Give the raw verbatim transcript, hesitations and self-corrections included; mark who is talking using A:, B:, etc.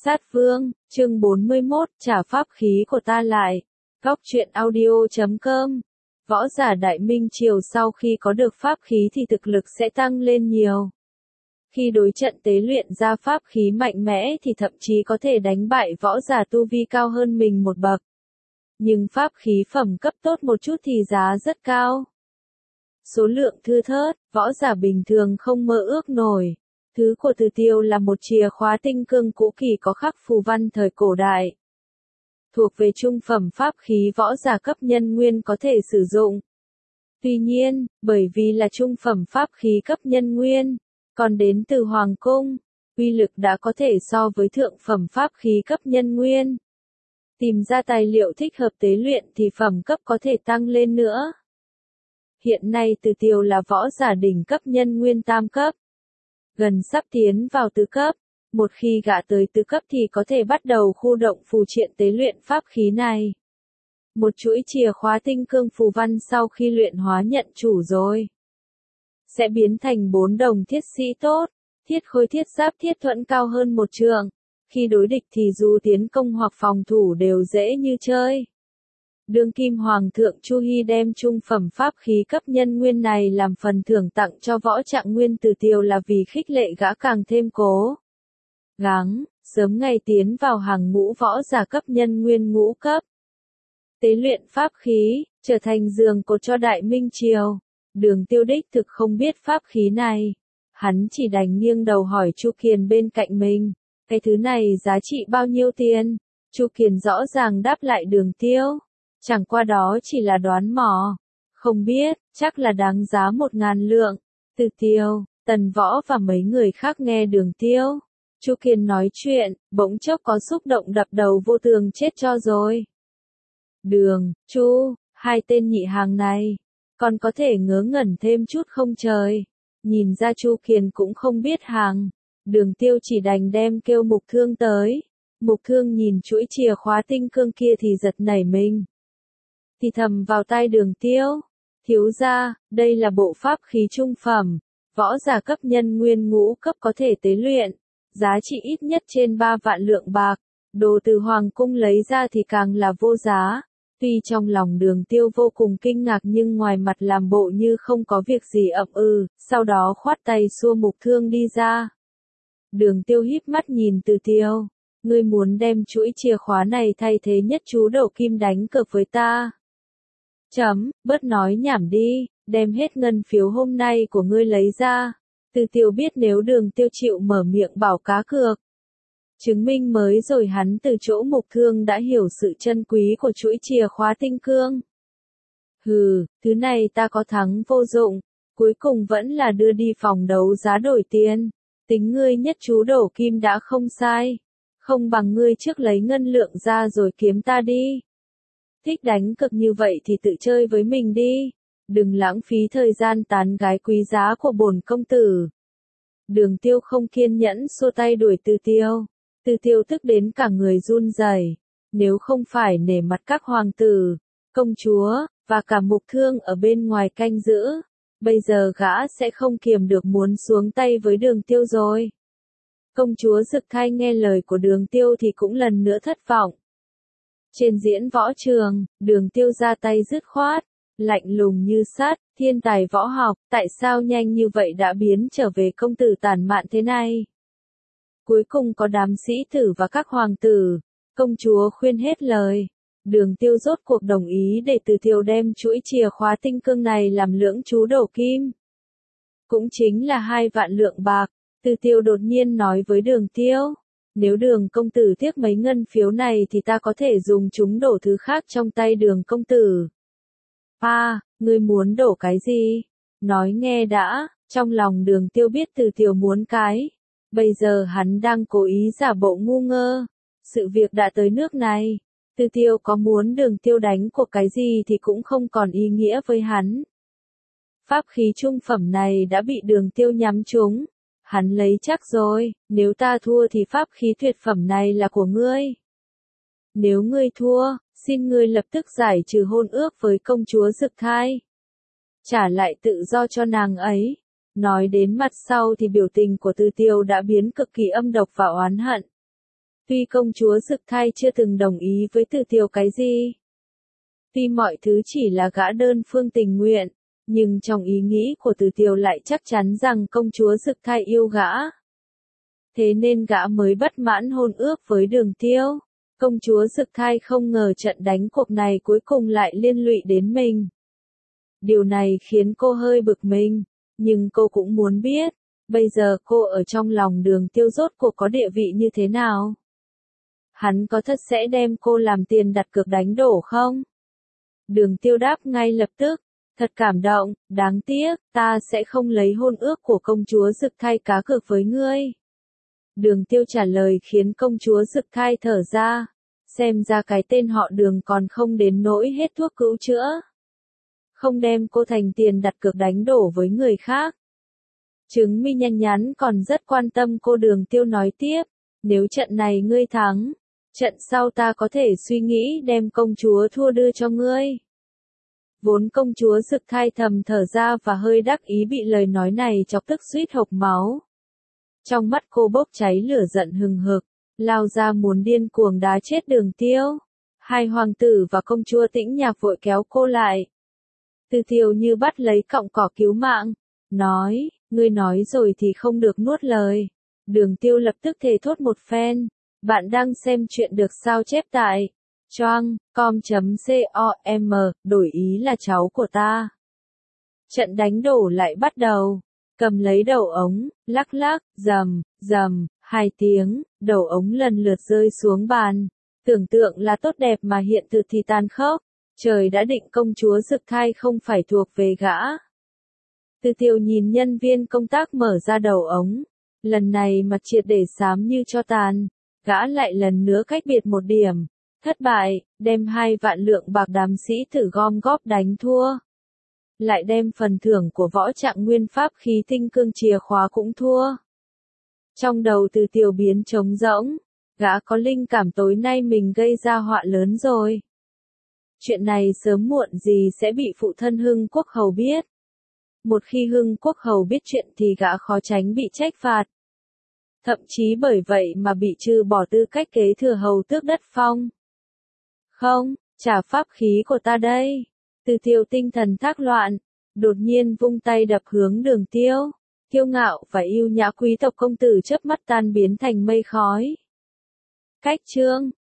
A: Sát Vương, chương bốn mươi mốt, trả pháp khí của ta lại. Góc truyện audio chấm com. Võ giả Đại Minh Triều sau khi có được pháp khí thì thực lực sẽ tăng lên nhiều. Khi đối trận tế luyện ra pháp khí mạnh mẽ thì thậm chí có thể đánh bại võ giả tu vi cao hơn mình một bậc. Nhưng pháp khí phẩm cấp tốt một chút thì giá rất cao. Số lượng thưa thớt, võ giả bình thường không mơ ước nổi. Thứ của Từ Tiêu là một chìa khóa tinh cương cũ kỹ có khắc phù văn thời cổ đại. Thuộc về trung phẩm pháp khí võ giả cấp nhân nguyên có thể sử dụng. Tuy nhiên, bởi vì là trung phẩm pháp khí cấp nhân nguyên, còn đến từ Hoàng Cung, uy lực đã có thể so với thượng phẩm pháp khí cấp nhân nguyên. Tìm ra tài liệu thích hợp tế luyện thì phẩm cấp có thể tăng lên nữa. Hiện nay Từ Tiêu là võ giả đỉnh cấp nhân nguyên tam cấp. Gần sắp tiến vào tứ cấp, một khi gã tới tứ cấp thì có thể bắt đầu khu động phù triện tế luyện pháp khí này. Một chuỗi chìa khóa tinh cương phù văn sau khi luyện hóa nhận chủ rồi, sẽ biến thành bốn đồng thiết sĩ tốt, thiết khôi thiết giáp thiết thuẫn cao hơn một trượng. Khi đối địch thì dù tiến công hoặc phòng thủ đều dễ như chơi. Đương kim Hoàng thượng Chu Hy đem trung phẩm pháp khí cấp nhân nguyên này làm phần thưởng tặng cho võ trạng nguyên Từ Tiêu là vì khích lệ gã càng thêm cố gắng, sớm ngày tiến vào hàng ngũ võ giả cấp nhân nguyên ngũ cấp. Tế luyện pháp khí, trở thành giường cột cho Đại Minh Triều. Đường Tiêu đích thực không biết pháp khí này. Hắn chỉ đành nghiêng đầu hỏi Chu Kiền bên cạnh mình, cái thứ này giá trị bao nhiêu tiền? Chu Kiền rõ ràng đáp lại Đường Tiêu. Chẳng qua đó chỉ là đoán mò. Không biết, chắc là đáng giá một ngàn lượng. Từ Tiêu, Tần Võ và mấy người khác nghe Đường Tiêu Chu Kiền nói chuyện, bỗng chốc có xúc động đập đầu vô tường chết cho rồi. Đường, Chu, hai tên nhị hàng này, còn có thể ngớ ngẩn thêm chút không trời. Nhìn ra Chu Kiền cũng không biết hàng. Đường Tiêu chỉ đành đem kêu Mục Thương tới. Mục Thương nhìn chuỗi chìa khóa tinh cương kia thì giật nảy mình. Thì thầm vào tai Đường Tiêu, thiếu gia, đây là bộ pháp khí trung phẩm, võ giả cấp nhân nguyên ngũ cấp có thể tế luyện, giá trị ít nhất trên ba vạn lượng bạc, đồ từ Hoàng Cung lấy ra thì càng là vô giá. Tuy trong lòng Đường Tiêu vô cùng kinh ngạc nhưng ngoài mặt làm bộ như không có việc gì ậm ừ, sau đó khoát tay xua Mục Thương đi ra. Đường Tiêu híp mắt nhìn Từ Tiêu, ngươi muốn đem chuỗi chìa khóa này thay thế nhất chú đầu kim đánh cược với ta. Chấm, bớt nói nhảm đi, đem hết ngân phiếu hôm nay của ngươi lấy ra. Từ Tiêu biết nếu Đường Tiêu chịu mở miệng bảo cá cược, chứng minh mới rồi hắn từ chỗ Mục Thương đã hiểu sự chân quý của chuỗi chìa khóa tinh cương. Hừ, thứ này ta có thắng vô dụng, cuối cùng vẫn là đưa đi phòng đấu giá đổi tiền. Tính ngươi nhất chú đổ kim đã không sai, không bằng ngươi trước lấy ngân lượng ra rồi kiếm ta đi. Thích đánh cực như vậy thì tự chơi với mình đi, đừng lãng phí thời gian tán gái quý giá của bổn công tử. Đường Tiêu không kiên nhẫn xua tay đuổi Từ Tiêu. Từ Tiêu tức đến cả người run rẩy. Nếu không phải nể mặt các hoàng tử, công chúa, và cả Mục Thương ở bên ngoài canh giữ, bây giờ gã sẽ không kiềm được muốn xuống tay với Đường Tiêu rồi. Công chúa Dực Thai nghe lời của Đường Tiêu thì cũng lần nữa thất vọng. Trên diễn võ trường, Đường Tiêu ra tay dứt khoát, lạnh lùng như sắt, thiên tài võ học, tại sao nhanh như vậy đã biến trở về công tử tàn mạn thế này? Cuối cùng có đám sĩ tử và các hoàng tử, công chúa khuyên hết lời. Đường Tiêu rốt cuộc đồng ý để Từ Tiêu đem chuỗi chìa khóa tinh cương này làm lưỡng chú đổ kim. Cũng chính là hai vạn lượng bạc. Từ Tiêu đột nhiên nói với Đường Tiêu, nếu Đường công tử tiếc mấy ngân phiếu này thì ta có thể dùng chúng đổ thứ khác trong tay Đường công tử. À, ngươi muốn đổ cái gì? Nói nghe đã. Trong lòng Đường Tiêu biết Từ Tiêu muốn cái. Bây giờ hắn đang cố ý giả bộ ngu ngơ. Sự việc đã tới nước này. Từ Tiêu có muốn Đường Tiêu đánh cuộc cái gì thì cũng không còn ý nghĩa với hắn. Pháp khí trung phẩm này đã bị Đường Tiêu nhắm trúng. Hắn lấy chắc rồi, nếu ta thua thì pháp khí tuyệt phẩm này là của ngươi. Nếu ngươi thua, xin ngươi lập tức giải trừ hôn ước với công chúa Dực Thai. Trả lại tự do cho nàng ấy. Nói đến mặt sau thì biểu tình của Từ Tiêu đã biến cực kỳ âm độc và oán hận. Tuy công chúa Dực Thai chưa từng đồng ý với Từ Tiều cái gì. Tuy mọi thứ chỉ là gã đơn phương tình nguyện, nhưng trong ý nghĩ của Từ Tiều lại chắc chắn rằng công chúa Dực Thai yêu gã. Thế nên gã mới bất mãn hôn ước với Đường Tiêu. Công chúa Dực Thai không ngờ trận đánh cuộc này cuối cùng lại liên lụy đến mình. Điều này khiến cô hơi bực mình, nhưng cô cũng muốn biết, bây giờ cô ở trong lòng Đường Tiêu rốt cuộc có địa vị như thế nào? Hắn có thật sẽ đem cô làm tiền đặt cược đánh đổ không? Đường Tiêu đáp ngay lập tức, thật cảm động, đáng tiếc, ta sẽ không lấy hôn ước của công chúa Dực Thai cá cược với ngươi. Đường Tiêu trả lời khiến công chúa Dực Thai thở ra, xem ra cái tên họ Đường còn không đến nỗi hết thuốc cứu chữa. Không đem cô thành tiền đặt cược đánh đổ với người khác. Trứng mi nhăn nhắn còn rất quan tâm cô. Đường Tiêu nói tiếp, nếu trận này ngươi thắng, trận sau ta có thể suy nghĩ đem công chúa thua đưa cho ngươi. Vốn công chúa Dực Thai thầm thở ra và hơi đắc ý bị lời nói này chọc tức suýt hộc máu. Trong mắt cô bốc cháy lửa giận hừng hực, lao ra muốn điên cuồng đá chết Đường Tiêu. Hai hoàng tử và công chúa Tĩnh Nhạc vội kéo cô lại. Từ Tiều như bắt lấy cọng cỏ cứu mạng, nói, ngươi nói rồi thì không được nuốt lời. Đường Tiêu lập tức thề thốt một phen, bạn đang xem chuyện được sao chép tại choang com chấm com, đổi ý là cháu của ta. Trận đánh đổ lại bắt đầu, cầm lấy đầu ống, lắc lắc, rầm, rầm, hai tiếng, đầu ống lần lượt rơi xuống bàn. Tưởng tượng là tốt đẹp mà hiện thực thì tàn khốc. Trời đã định công chúa Dực Thai không phải thuộc về gã. Từ Tiều nhìn nhân viên công tác mở ra đầu ống. Lần này mặt triệt để xám như cho tàn. Gã lại lần nữa cách biệt một điểm. Thất bại, đem hai vạn lượng bạc đám sĩ tử gom góp đánh thua. Lại đem phần thưởng của võ trạng nguyên pháp khí tinh cương chìa khóa cũng thua. Trong đầu Từ Tiều biến trống rỗng. Gã có linh cảm tối nay mình gây ra họa lớn rồi. Chuyện này sớm muộn gì sẽ bị phụ thân Hưng Quốc Hầu biết. Một khi Hưng Quốc Hầu biết chuyện thì gã khó tránh bị trách phạt. Thậm chí bởi vậy mà bị trừ bỏ tư cách kế thừa hầu tước đất phong. Không, trả pháp khí của ta đây. Từ Tiều tinh thần thác loạn, đột nhiên vung tay đập hướng Đường Tiêu. Kiêu ngạo và yêu nhã quý tộc công tử chớp mắt tan biến thành mây khói. Cách chương